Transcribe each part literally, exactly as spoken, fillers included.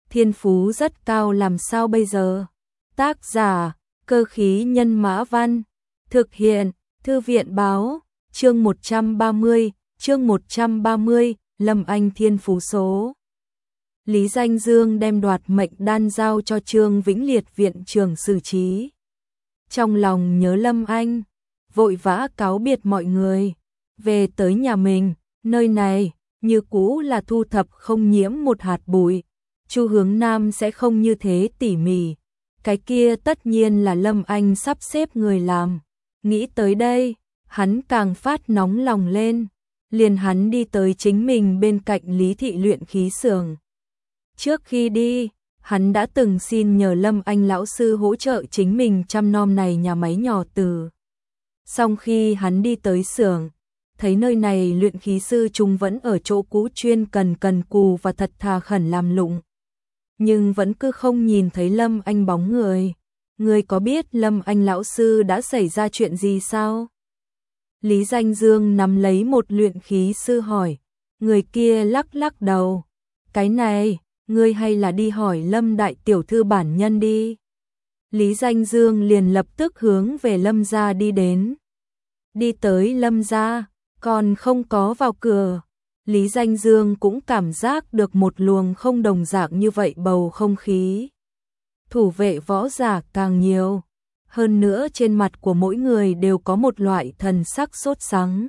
thiên phú rất cao làm sao bây giờ? Tác giả, Cơ khí nhân mã văn, thực hiện, Thư viện báo, chương một trăm ba mươi, chương một trăm ba mươi, Lâm Anh thiên phú số. Lý Danh Dương đem đoạt mệnh đan giao cho Trương Vĩnh Liệt viện trưởng xử trí. Trong lòng nhớ Lâm Anh, vội vã cáo biệt mọi người, về tới nhà mình, nơi này như cũ là thu thập không nhiễm một hạt bụi. Chu Hướng Nam sẽ không như thế tỉ mỉ, cái kia tất nhiên là Lâm Anh sắp xếp người làm. Nghĩ tới đây, hắn càng phát nóng lòng lên, liền hắn đi tới chính mình bên cạnh Lý Thị luyện khí xưởng. Trước khi đi, hắn đã từng xin nhờ Lâm Anh lão sư hỗ trợ chính mình chăm nom này nhà máy nhỏ từ. Song khi hắn đi tới xưởng, thấy nơi này luyện khí sư chúng vẫn ở chỗ cũ chuyên cần cần cù và thật thà khẩn làm lụng. Nhưng vẫn cứ không nhìn thấy Lâm Anh bóng người. Người có biết Lâm Anh lão sư đã xảy ra chuyện gì sao? Lý Danh Dương nắm lấy một luyện khí sư hỏi. Người kia lắc lắc đầu. Cái này, ngươi hay là đi hỏi Lâm đại tiểu thư bản nhân đi. Lý Danh Dương liền lập tức hướng về Lâm gia đi đến. Đi tới Lâm gia, còn không có vào cửa. Lý Danh Dương cũng cảm giác được một luồng không đồng dạng như vậy bầu không khí. Thủ vệ võ giả càng nhiều, hơn nữa trên mặt của mỗi người đều có một loại thần sắc sốt sắng.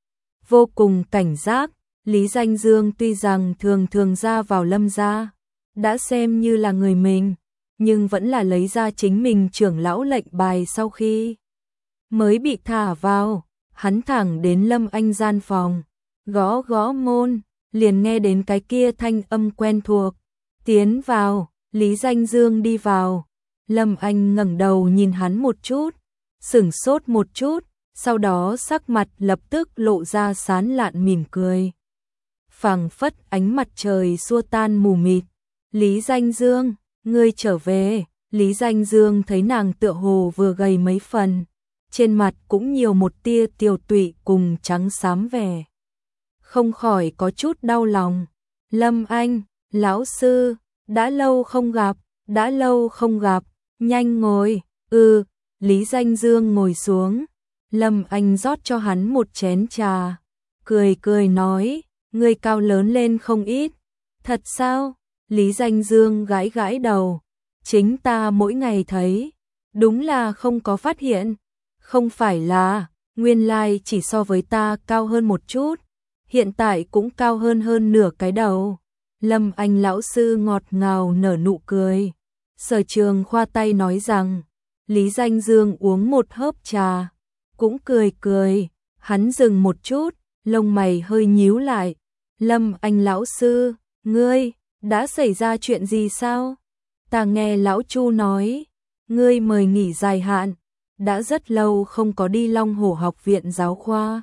Vô cùng cảnh giác, Lý Danh Dương tuy rằng thường thường ra vào Lâm gia, đã xem như là người mình, nhưng vẫn là lấy ra chính mình trưởng lão lệnh bài sau khi mới bị thả vào, hắn thẳng đến Lâm Anh gian phòng. Gõ gõ môn, liền nghe đến cái kia thanh âm quen thuộc. Tiến vào, Lý Danh Dương đi vào. Lâm Anh ngẩng đầu nhìn hắn một chút, sửng sốt một chút, sau đó sắc mặt lập tức lộ ra sán lạn mỉm cười. Phảng phất ánh mặt trời xua tan mù mịt. Lý Danh Dương, ngươi trở về. Lý Danh Dương thấy nàng tựa hồ vừa gầy mấy phần, trên mặt cũng nhiều một tia tiều tụy cùng trắng xám vẻ. Không khỏi có chút đau lòng. Lâm Anh, lão sư, đã lâu không gặp, đã lâu không gặp, nhanh ngồi. Ừ, Lý Danh Dương ngồi xuống. Lâm Anh rót cho hắn một chén trà, cười cười nói, ngươi cao lớn lên không ít. Thật sao? Lý Danh Dương gãi gãi đầu. Chính ta mỗi ngày thấy, đúng là không có phát hiện. Không phải là, nguyên lai chỉ so với ta cao hơn một chút. Hiện tại cũng cao hơn hơn nửa cái đầu. Lâm Anh lão sư ngọt ngào nở nụ cười. Sở Trường khoa tay nói rằng, Lý Danh Dương uống một hớp trà, cũng cười cười, hắn dừng một chút, lông mày hơi nhíu lại. Lâm Anh lão sư, ngươi, đã xảy ra chuyện gì sao? Ta nghe lão Chu nói, ngươi mời nghỉ dài hạn, đã rất lâu không có đi Long Hổ học viện giáo khoa.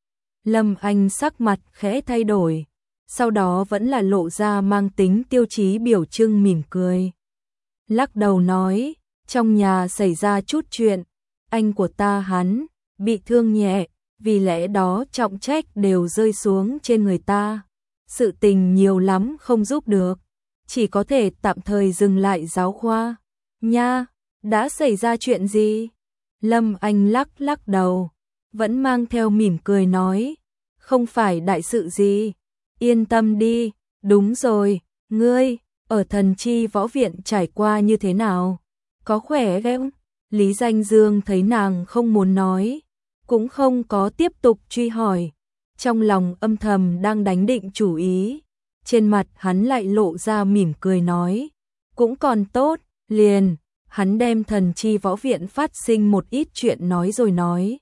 Lâm Anh sắc mặt khẽ thay đổi, sau đó vẫn là lộ ra mang tính tiêu chí biểu trưng mỉm cười. Lắc đầu nói, trong nhà xảy ra chút chuyện, anh của ta hắn, bị thương nhẹ, vì lẽ đó trọng trách đều rơi xuống trên người ta. Sự tình nhiều lắm không giúp được, chỉ có thể tạm thời dừng lại giáo khoa. Nha, đã xảy ra chuyện gì? Lâm Anh lắc lắc đầu, vẫn mang theo mỉm cười nói, không phải đại sự gì, yên tâm đi. Đúng rồi, ngươi, ở Thần Chi võ viện trải qua như thế nào? Có khỏe không? Lý Danh Dương thấy nàng không muốn nói, cũng không có tiếp tục truy hỏi, trong lòng âm thầm đang đánh định chủ ý. Trên mặt hắn lại lộ ra mỉm cười nói, cũng còn tốt. Liền, hắn đem Thần Chi võ viện phát sinh một ít chuyện nói rồi nói.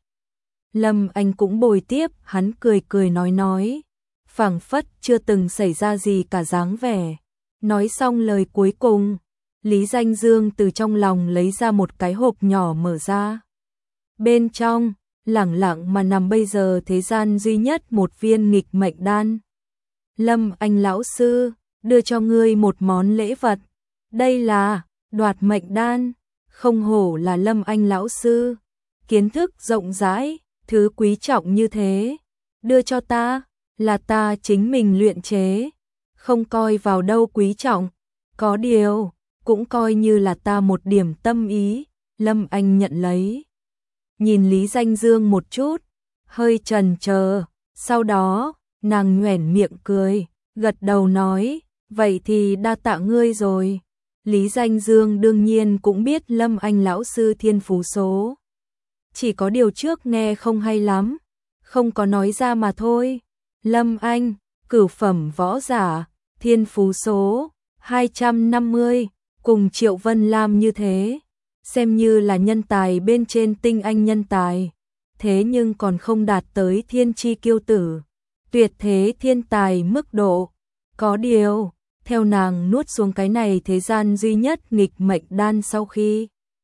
Lâm Anh cũng bồi tiếp, hắn cười cười nói nói, phảng phất chưa từng xảy ra gì cả dáng vẻ. Nói xong lời cuối cùng, Lý Danh Dương từ trong lòng lấy ra một cái hộp nhỏ mở ra. Bên trong, lẳng lặng mà nằm bây giờ thế gian duy nhất một viên nghịch mệnh đan. Lâm Anh lão sư, đưa cho ngươi một món lễ vật. Đây là đoạt mệnh đan. Không hổ là Lâm Anh lão sư, kiến thức rộng rãi, thứ quý trọng như thế. Đưa cho ta, là ta chính mình luyện chế, không coi vào đâu quý trọng. Có điều, cũng coi như là ta một điểm tâm ý, Lâm Anh nhận lấy. Nhìn Lý Danh Dương một chút, hơi chần chờ, sau đó, nàng nhoẻn miệng cười, gật đầu nói, vậy thì đa tạ ngươi rồi. Lý Danh Dương đương nhiên cũng biết Lâm Anh lão sư thiên phú số. Chỉ có điều trước nghe không hay lắm, không có nói ra mà thôi. Lâm Anh, cửu phẩm võ giả, thiên phú số hai trăm năm mươi, cùng Triệu Vân Lam như thế, xem như là nhân tài bên trên tinh anh nhân tài, thế nhưng còn không đạt tới thiên chi kiêu tử, tuyệt thế thiên tài mức độ. Có điều, theo nàng nuốt xuống cái này thế gian duy nhất nghịch mệnh đan sau khi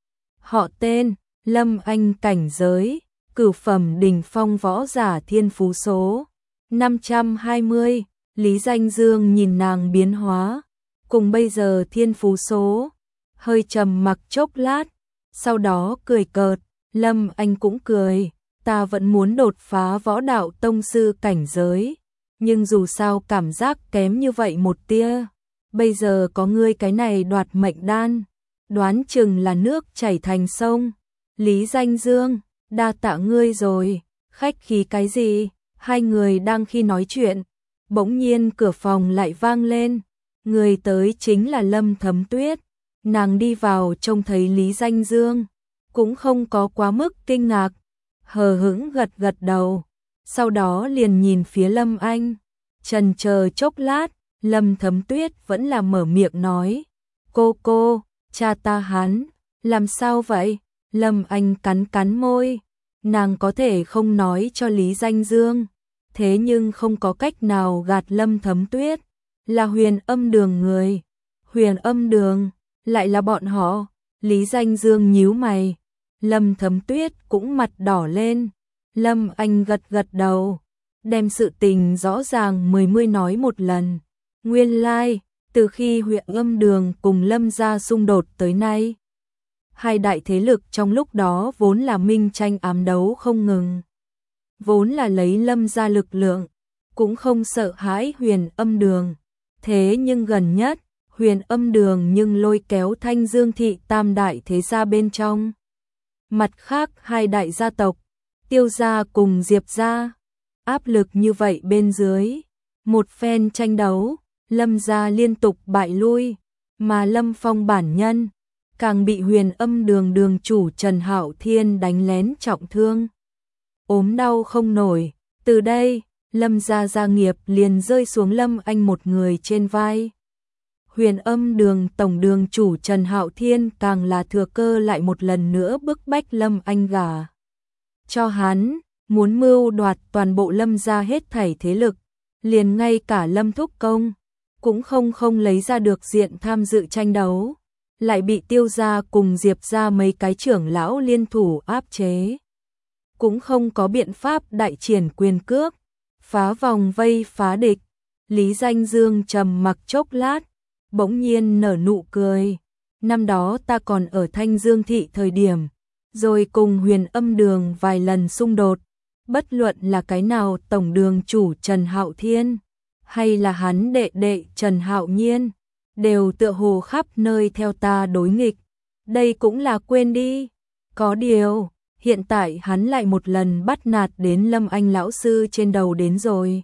họ tên, Lâm Anh cảnh giới, cửu phẩm đỉnh phong võ giả thiên phú số năm trăm hai mươi, Lý Danh Dương nhìn nàng biến hóa, cùng bây giờ thiên phú số, hơi trầm mặc chốc lát, sau đó cười cợt, Lâm Anh cũng cười, ta vẫn muốn đột phá võ đạo tông sư cảnh giới, nhưng dù sao cảm giác kém như vậy một tia, bây giờ có ngươi cái này đoạt mệnh đan, đoán chừng là nước chảy thành sông. Lý Danh Dương, đa tạ ngươi rồi, khách khí cái gì? Hai người đang khi nói chuyện, bỗng nhiên cửa phòng lại vang lên, người tới chính là Lâm Thấm Tuyết, nàng đi vào trông thấy Lý Danh Dương, cũng không có quá mức kinh ngạc, hờ hững gật gật đầu, sau đó liền nhìn phía Lâm Anh, chần chờ chốc lát, Lâm Thấm Tuyết vẫn là mở miệng nói, cô cô, cha ta hắn, làm sao vậy? Lâm Anh cắn cắn môi, nàng có thể không nói cho Lý Danh Dương, thế nhưng không có cách nào gạt Lâm Thấm Tuyết, là Huyền Âm Đường người. Huyền Âm Đường, lại là bọn họ. Lý Danh Dương nhíu mày, Lâm Thấm Tuyết cũng mặt đỏ lên. Lâm Anh gật gật đầu, đem sự tình rõ ràng mười mươi nói một lần. Nguyên lai, like, từ khi Huyền Âm Đường cùng Lâm gia xung đột tới nay, hai đại thế lực trong lúc đó vốn là minh tranh ám đấu không ngừng. Vốn là lấy Lâm gia lực lượng, cũng không sợ hãi Huyền Âm Đường. Thế nhưng gần nhất, Huyền Âm Đường nhưng lôi kéo Thanh Dương thị tam đại thế gia bên trong. Mặt khác hai đại gia tộc, Tiêu gia cùng Diệp gia, áp lực như vậy bên dưới, một phen tranh đấu, Lâm gia liên tục bại lui, mà Lâm Phong bản nhân càng bị Huyền Âm Đường đường chủ Trần Hạo Thiên đánh lén trọng thương, ốm đau không nổi. Từ đây, Lâm gia gia nghiệp liền rơi xuống Lâm Anh một người trên vai. Huyền Âm Đường tổng đường chủ Trần Hạo Thiên càng là thừa cơ lại một lần nữa bức bách Lâm Anh gả cho hắn, muốn mưu đoạt toàn bộ Lâm gia hết thảy thế lực, liền ngay cả Lâm Thúc Công cũng không không lấy ra được diện tham dự tranh đấu, lại bị Tiêu gia cùng Diệp gia mấy cái trưởng lão liên thủ áp chế, cũng không có biện pháp đại triển quyền cước, phá vòng vây phá địch. Lý Danh Dương trầm mặc chốc lát, bỗng nhiên nở nụ cười, năm đó ta còn ở Thanh Dương thị thời điểm, rồi cùng Huyền Âm Đường vài lần xung đột, bất luận là cái nào tổng đường chủ Trần Hạo Thiên, hay là hắn đệ đệ Trần Hạo Nhiên, đều tựa hồ khắp nơi theo ta đối nghịch, đây cũng là quên đi. Có điều, hiện tại hắn lại một lần bắt nạt đến Lâm Anh lão sư trên đầu đến rồi.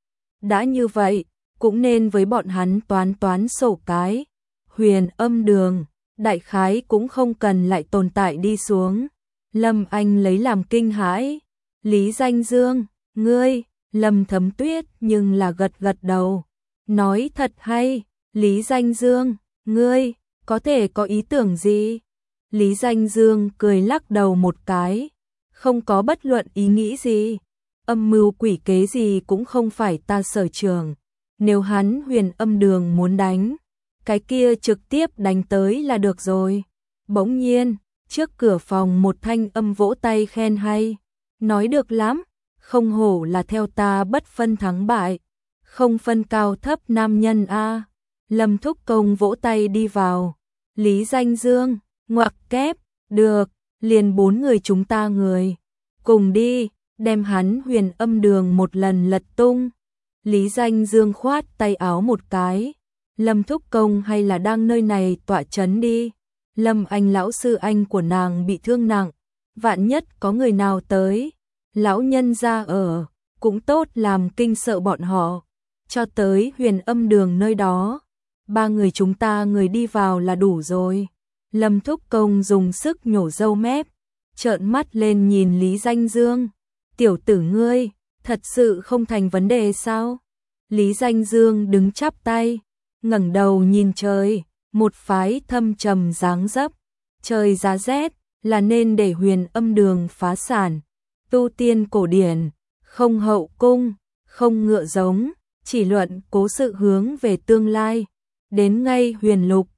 Đã như vậy, cũng nên với bọn hắn toán toán sổ cái. Huyền Âm Đường, đại khái cũng không cần lại tồn tại đi xuống. Lâm Anh lấy làm kinh hãi. Lý Danh Dương, ngươi, Lâm Thấm Tuyết nhưng là gật gật đầu. Nói thật hay, Lý Danh Dương, ngươi, có thể có ý tưởng gì? Lý Danh Dương cười lắc đầu một cái, không có bất luận ý nghĩ gì. Âm mưu quỷ kế gì cũng không phải ta sở trường. Nếu hắn Huyền Âm Đường muốn đánh, cái kia trực tiếp đánh tới là được rồi. Bỗng nhiên, trước cửa phòng một thanh âm vỗ tay khen hay. Nói được lắm, không hổ là theo ta bất phân thắng bại, không phân cao thấp nam nhân a. Lâm Thúc Công vỗ tay đi vào. Lý Danh Dương, ngoặc kép, được, liền bốn người chúng ta người. Cùng đi, đem hắn Huyền Âm Đường một lần lật tung. Lý Danh Dương khoát tay áo một cái, Lâm Thúc Công hay là đang nơi này tọa chấn đi. Lâm Anh lão sư anh của nàng bị thương nặng, vạn nhất có người nào tới, lão nhân ra ở, cũng tốt làm kinh sợ bọn họ. Cho tới Huyền Âm Đường nơi đó, ba người chúng ta người đi vào là đủ rồi. Lâm Thúc Công dùng sức nhổ râu mép, trợn mắt lên nhìn Lý Danh Dương. Tiểu tử ngươi, thật sự không thành vấn đề sao? Lý Danh Dương đứng chắp tay, ngẩng đầu nhìn trời, một phái thâm trầm dáng dấp. Trời giá rét, là nên để Huyền Âm Đường phá sản. Tu tiên cổ điển, không hậu cung, không ngựa giống, chỉ luận cố sự hướng về tương lai. Đến ngay Huyền Lục,